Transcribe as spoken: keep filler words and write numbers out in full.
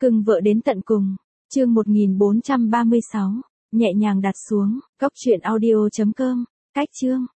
Cưng vợ đến tận cùng. Chương một nghìn bốn trăm ba mươi sáu. Nhẹ nhàng đặt xuống. Cốc truyện audio chấm com. Cách chương.